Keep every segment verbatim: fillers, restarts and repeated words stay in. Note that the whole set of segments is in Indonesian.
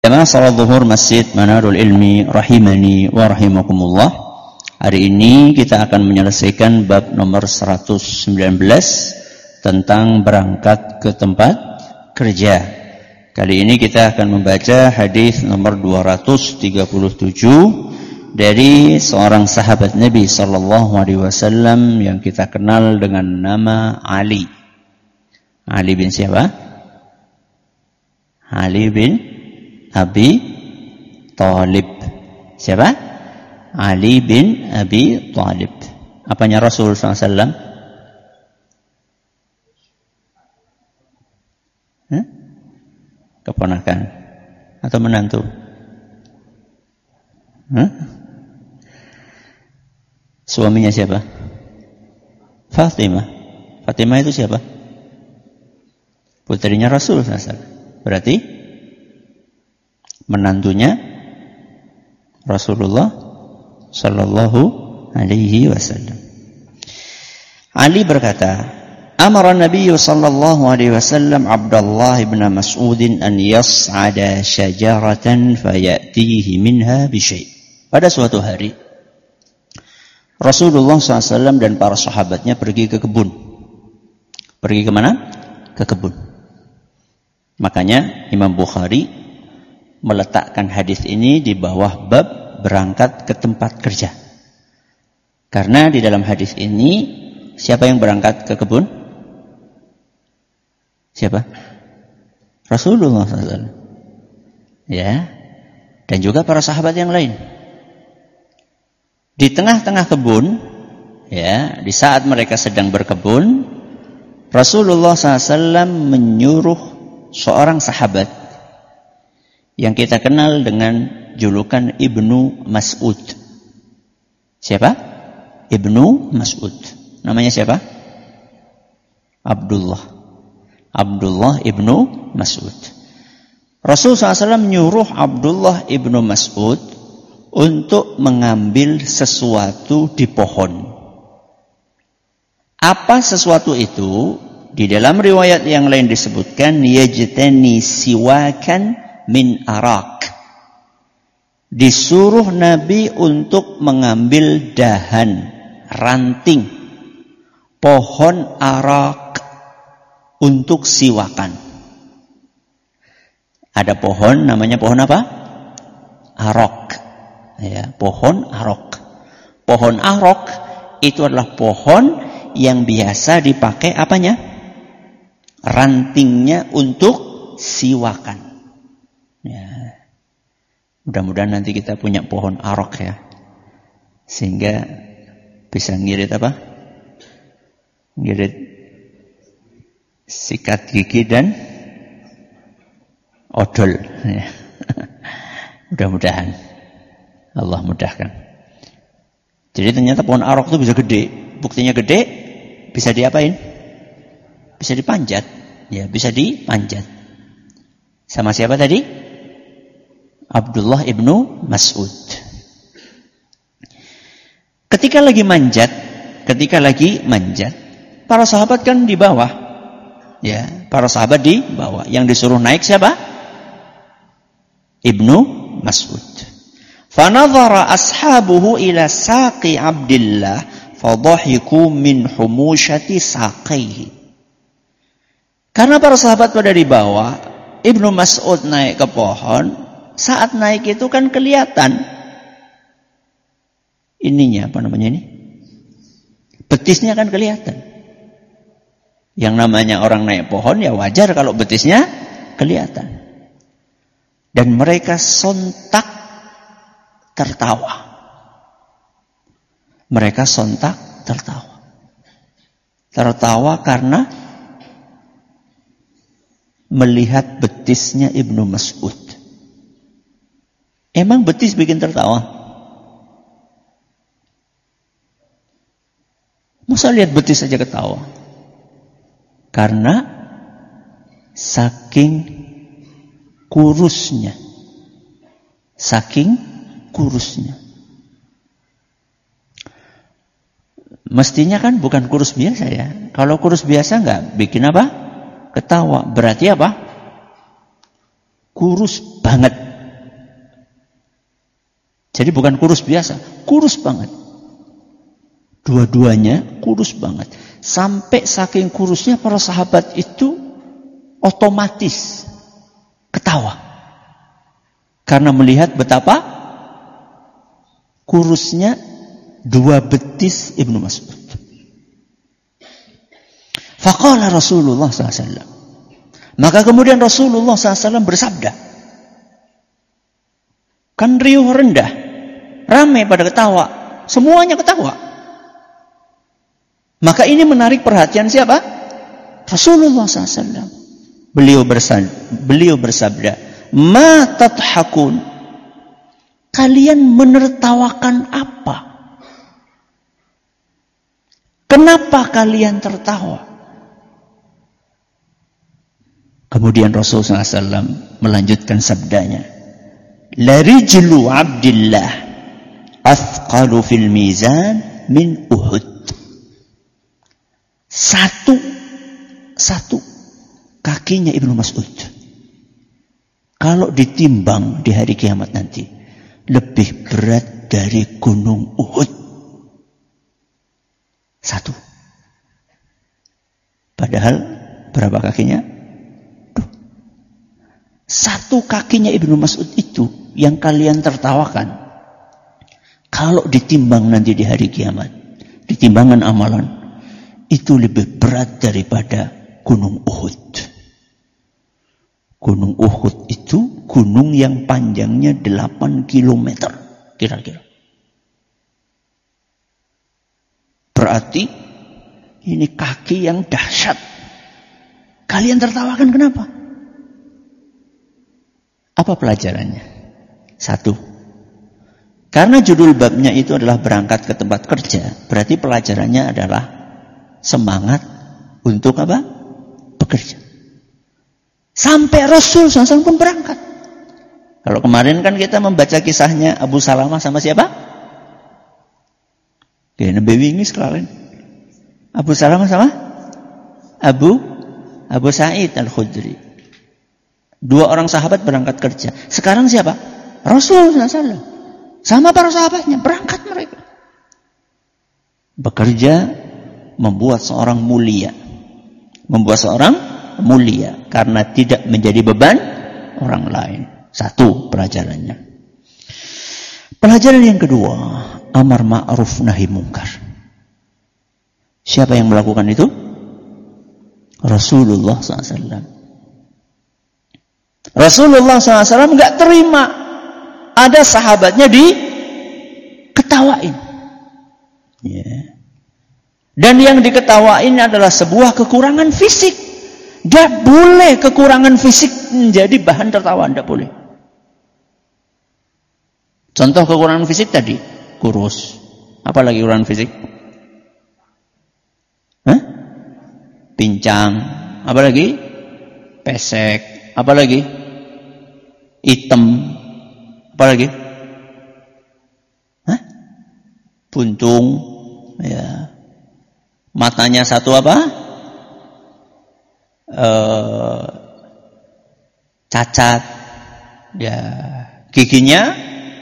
Jamaah salat zuhur Masjid Manarul Ilmi rahimani wa rahimakumullah. Hari ini kita akan menyelesaikan bab nomor seratus sembilan belas tentang berangkat ke tempat kerja. Kali ini kita akan membaca hadis nomor dua ratus tiga puluh tujuh dari seorang sahabat Nabi sallallahu alaihi wasallam yang kita kenal dengan nama Ali. Ali bin siapa? Ali bin Abi Thalib. Siapa? Ali bin Abi Thalib. Apanya Rasul sallallahu alaihi wasallam? Huh? Keponakan atau menantu? Huh? Suaminya siapa? Fatimah. Fatimah itu siapa? Putrinya Rasul sallallahu alaihi wasallam. Berarti menantunya Rasulullah sallallahu alaihi wasallam. Ali berkata, "Amara Nabi sallallahu alaihi wasallam Abdullah bin Mas'ud an yas'ada syajaratan fayatihi minha bi syai'." Pada suatu hari Rasulullah sallallahu alaihi wasallam dan para sahabatnya pergi ke kebun. Pergi ke mana? Ke kebun. Makanya Imam Bukhari meletakkan hadis ini di bawah bab berangkat ke tempat kerja. Karena di dalam hadis ini siapa yang berangkat ke kebun? Siapa? Rasulullah sallallahu alaihi wasallam. Ya. Dan juga para sahabat yang lain. Di tengah-tengah kebun, ya, di saat mereka sedang berkebun, Rasulullah sallallahu alaihi wasallam menyuruh seorang sahabat yang kita kenal dengan julukan Ibnu Mas'ud. Siapa? Ibnu Mas'ud. Namanya siapa? Abdullah. Abdullah Ibnu Mas'ud. Rasulullah sallallahu alaihi wasallam menyuruh Abdullah Ibnu Mas'ud untuk mengambil sesuatu di pohon. Apa sesuatu itu? Di dalam riwayat yang lain disebutkan yajtani siwakan min arak. Disuruh Nabi untuk mengambil dahan, ranting pohon arak untuk siwakan. Ada pohon namanya pohon apa? Arak. Ya, pohon arak. Pohon arak itu adalah pohon yang biasa dipakai apanya? Rantingnya untuk siwakan. Ya. Mudah-mudahan nanti kita punya pohon arok ya, sehingga bisa ngirit apa? Ngirit sikat gigi dan odol. Ya. Mudah-mudahan Allah mudahkan. Jadi ternyata pohon arok itu bisa gede. Buktinya gede, bisa diapain? Bisa dipanjat. Ya, bisa dipanjat. Sama siapa tadi? Abdullah Ibnu Mas'ud. Ketika lagi manjat, ketika lagi manjat, para sahabat kan di bawah. Ya, para sahabat di bawah. Yang disuruh naik siapa? Ibnu Mas'ud. Fanadhara ashabuhu ila saqi Abdillah fadhahiku min humushati saqaihi. Karena para sahabat pada di bawah, Ibnu Mas'ud naik ke pohon. Saat naik itu kan kelihatan ininya, apa namanya ini? Betisnya kan kelihatan. Yang namanya orang naik pohon ya wajar kalau betisnya kelihatan. Dan mereka sontak tertawa. Mereka sontak tertawa. Tertawa karena melihat betisnya Ibnu Mas'ud. Emang betis bikin tertawa? Masa lihat betis saja ketawa? Karena saking kurusnya. Saking kurusnya. Mestinya kan bukan kurus biasa ya. Kalau kurus biasa enggak bikin apa? Ketawa. Berarti apa? Kurus banget. Jadi bukan kurus biasa, kurus banget. Dua-duanya kurus banget. Sampai saking kurusnya para sahabat itu otomatis ketawa. Karena melihat betapa kurusnya dua betis Ibnu Mas'ud. Faqala Rasulullah sallallahu alaihi wasallam. Maka kemudian Rasulullah sallallahu alaihi wasallam bersabda. Kan riuh rendah, ramai pada ketawa, semuanya ketawa. Maka ini menarik perhatian siapa? Rasulullah sallallahu alaihi wasallam. Beliau bersabda, beliau bersabda, "Ma tathakun?" Kalian menertawakan apa? Kenapa kalian tertawa? Kemudian Rasulullah sallallahu alaihi wasallam melanjutkan sabdanya, "La rijlu Abdillah athqalu fil mizan min Uhud." Satu satu kakinya Ibnu Mas'ud kalau ditimbang di hari kiamat nanti lebih berat dari gunung Uhud. Satu. Padahal berapa kakinya? Duh. Satu kakinya Ibnu Mas'ud itu yang kalian tertawakan. Kalau ditimbang nanti di hari kiamat, ditimbangan amalan, itu lebih berat daripada gunung Uhud. Gunung Uhud itu gunung yang panjangnya delapan kilometer kira-kira. Berarti ini kaki yang dahsyat. Kalian tertawakan kenapa? Apa pelajarannya? Satu, karena judul babnya itu adalah berangkat ke tempat kerja, berarti pelajarannya adalah semangat untuk apa? Bekerja. Sampai Rasul sallallahu alaihi wasallam pun berangkat. Kalau kemarin kan kita membaca kisahnya Abu Salamah sama siapa? Oke, nabi wingi sekalian. Abu Salamah sama Abu Abu Sa'id Al-Khudri. Dua orang sahabat berangkat kerja. Sekarang siapa? Rasul sallallahu alaihi wasallam. Sama para sahabatnya berangkat mereka. Bekerja membuat seorang mulia. Membuat seorang mulia karena tidak menjadi beban orang lain. Satu pelajarannya. Pelajaran yang kedua, amar ma'ruf nahi mungkar. Siapa yang melakukan itu? Rasulullah sallallahu alaihi wasallam. Rasulullah sallallahu alaihi wasallam enggak terima ada sahabatnya diketawain. Ya. Dan yang diketawain adalah sebuah kekurangan fisik. Tidak boleh kekurangan fisik menjadi bahan tertawa, tidak boleh. Contoh kekurangan fisik tadi, kurus. Apa lagi kekurangan fisik? Hah? Pincang. Apa lagi? Pesek. Apa lagi? Hitam. Apa lagi? Hah? Buntung. Ya. Matanya satu apa? Uh, cacat. Ya. Giginya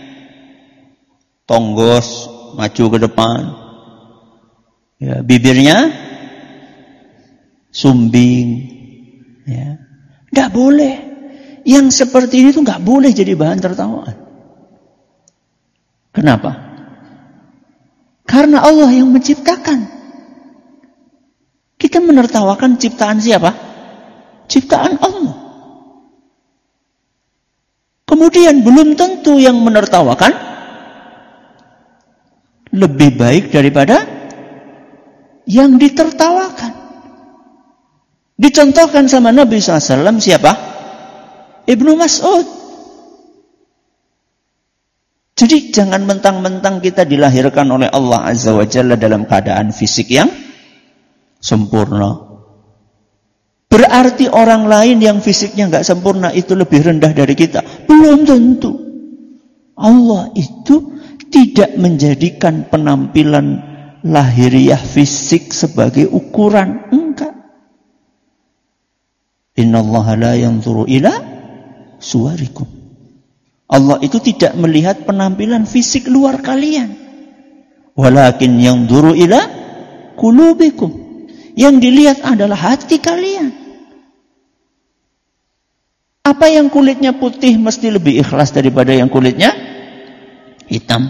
tonggos, maju ke depan. Ya, bibirnya sumbing. Ya. Enggak boleh. Yang seperti ini tuh enggak boleh jadi bahan tertawaan. Kenapa? Karena Allah yang menciptakan. Kita menertawakan ciptaan siapa? Ciptaan Allah. Kemudian belum tentu yang menertawakan lebih baik daripada yang ditertawakan. Dicontohkan sama Nabi sallallahu alaihi wasallam siapa? Ibnu Mas'ud. Jadi jangan mentang-mentang kita dilahirkan oleh Allah Azza wa Jalla dalam keadaan fisik yang sempurna. Berarti orang lain yang fisiknya enggak sempurna itu lebih rendah dari kita. Belum tentu. Allah itu tidak menjadikan penampilan lahiriah fisik sebagai ukuran. Enggak. Innallaha la yanzuru ila suwarikum. Allah itu tidak melihat penampilan fisik luar kalian. Walakin yanzuru ila qulubikum. Yang dilihat adalah hati kalian. Apa yang kulitnya putih mesti lebih ikhlas daripada yang kulitnya hitam?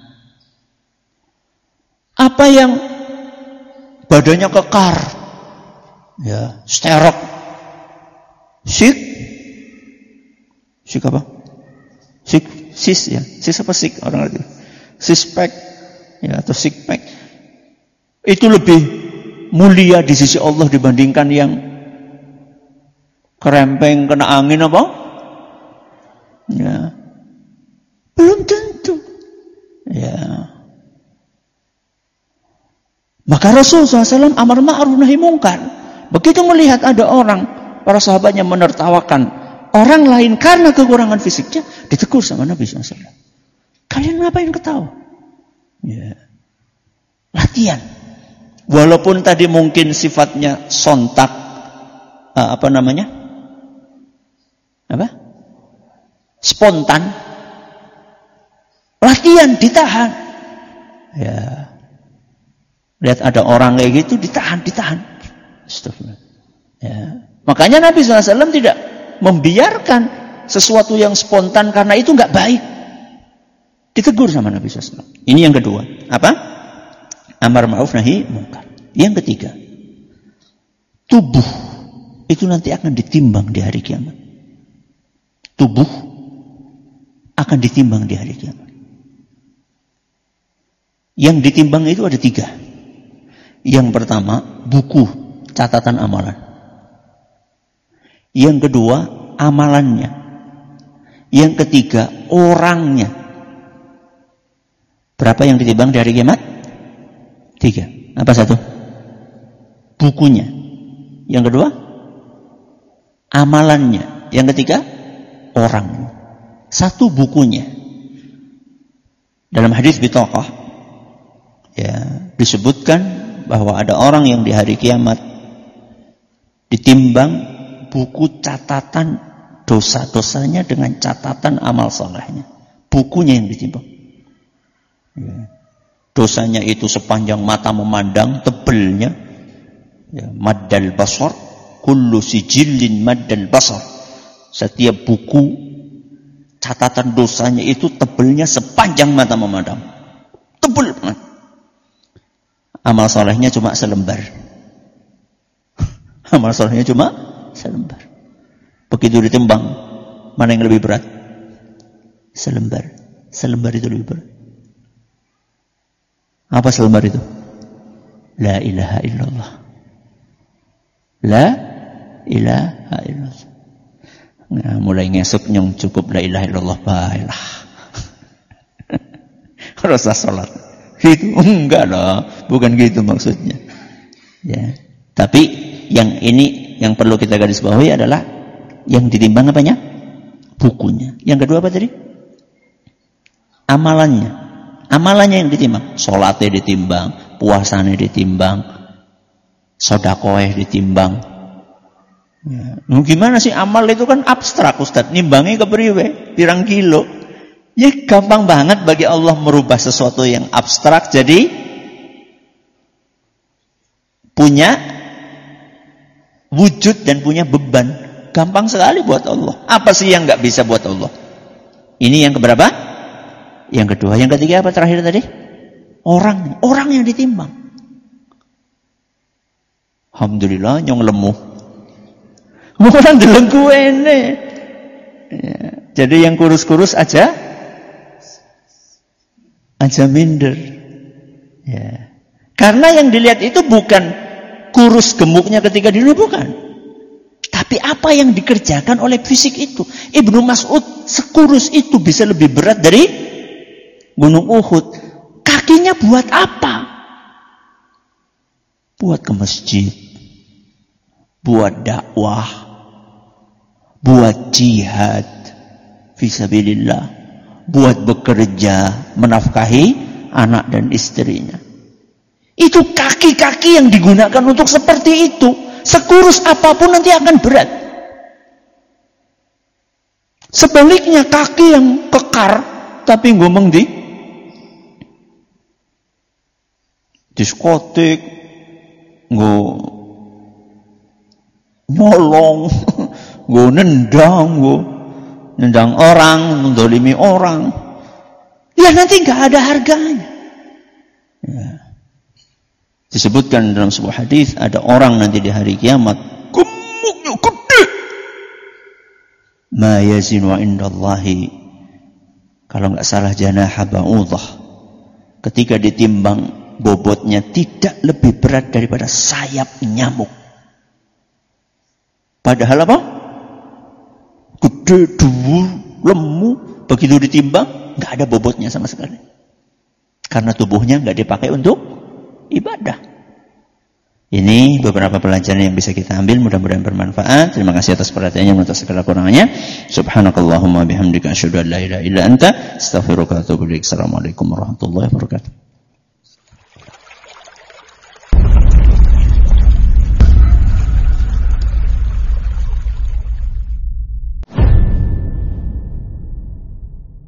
Apa yang badannya kekar, ya, sterok, sik, sik apa? Sik, sis ya, sis apa sik orang ngerti? Six pack, ya, atau six pack. Itu lebih mulia di sisi Allah dibandingkan yang kerempeng kena angin apa? Ya, belum tentu. Ya. Maka Rasul shallallahu alaihi wasallam amar ma'ruf nahi mungkar. Begitu melihat ada orang, para sahabatnya menertawakan orang lain karena kekurangan fisiknya, ditegur sama Nabi shallallahu alaihi wasallam. Kalian ngapain ketawa? Ya. Latihan. Walaupun tadi mungkin sifatnya sontak, uh, apa namanya? Apa? Spontan. Latihan, ditahan. Ya. Lihat ada orang kayak gitu, ditahan, ditahan. Astagfirullah. Ya. Makanya Nabi shallallahu alaihi wasallam tidak membiarkan sesuatu yang spontan karena itu nggak baik. Ditegur sama Nabi shallallahu alaihi wasallam. Ini yang kedua. Apa? Amar ma'ruf nahi mungkar. Yang ketiga, tubuh itu nanti akan ditimbang di hari kiamat. Tubuh akan ditimbang di hari kiamat. Yang ditimbang itu ada tiga. Yang pertama, buku catatan amalan. Yang kedua, amalannya. Yang ketiga, orangnya. Berapa yang ditimbang di hari kiamat? Tiga. Apa satu? Bukunya. Yang kedua, amalannya. Yang ketiga, orangnya. Satu, bukunya. Dalam hadis Bitaqah, ya, disebutkan bahwa ada orang yang di hari kiamat ditimbang buku catatan dosa-dosanya dengan catatan amal solehnya. Bukunya yang ditimbang. Ya. Dosanya itu sepanjang mata memandang, tebelnya. Ya, maddal basar, kullu sijillin maddal basar. Setiap buku catatan dosanya itu tebelnya sepanjang mata memandang. Tebel banget. Amal solehnya cuma selembar. Amal solehnya cuma selembar. Begitu ditimbang, mana yang lebih berat? Selembar. Selembar itu lebih berat. Apa selembar itu? La ilaha illallah. La ilaha illallah. Nah, mulai ngesuk nyong cukup la ilaha illallah baiklah. Rasa salat. Gitu enggak lah, bukan gitu maksudnya. Ya. Tapi yang ini yang perlu kita garis bawahi adalah yang ditimbang apanya? Bukunya. Yang kedua apa tadi? Amalannya. Amalannya yang ditimbang. Salatnya ditimbang, puasanya ditimbang, sedekahnya ditimbang. Ya. Nah, gimana sih amal itu kan abstrak Ustaz, nimbangnya kepriwe? Pirang kilo. Ya gampang banget bagi Allah merubah sesuatu yang abstrak jadi punya wujud dan punya beban. Gampang sekali buat Allah. Apa sih yang nggak bisa buat Allah? Ini yang keberapa? Yang kedua. Yang ketiga apa terakhir tadi? Orang. Orang yang ditimbang. Alhamdulillah nyong lemuh. Orang delengku ini. Ya. Jadi yang kurus-kurus aja aja minder. Ya. Karena yang dilihat itu bukan kurus gemuknya ketika dulu, bukan. Tapi apa yang dikerjakan oleh fisik itu. Ibnu Mas'ud sekurus itu bisa lebih berat dari Gunung Uhud. Kakinya buat apa? Buat ke masjid. Buat dakwah. Buat jihad fisabilillah. Buat bekerja, menafkahi anak dan istrinya. Itu kaki-kaki yang digunakan untuk seperti itu. Sekurus apapun nanti akan berat. Sebaliknya kaki yang kekar tapi ngomong di diskotik, nggo nyolong, nggo nendang, nggo nendang orang, mendolimi orang, ya nanti nggak ada harganya. Ya. Disebutkan dalam sebuah hadis ada orang nanti di hari kiamat gemuknya gede, ma yazinu indallahi, kalau nggak salah janaha ba'udah, ketika ditimbang bobotnya tidak lebih berat daripada sayap nyamuk. Padahal apa? Gede, dhuwur, lemu, begitu ditimbang nggak ada bobotnya sama sekali. Karena tubuhnya nggak dipakai untuk ibadah. Ini beberapa pelajaran yang bisa kita ambil, mudah-mudahan bermanfaat. Terima kasih atas perhatiannya, atas segala kurangannya. Subhanakallahumma bihamdika asyhadu an la ilaha illa anta astaghfiruka wa atubu ilaik. Assalamualaikum warahmatullahi wabarakatuh.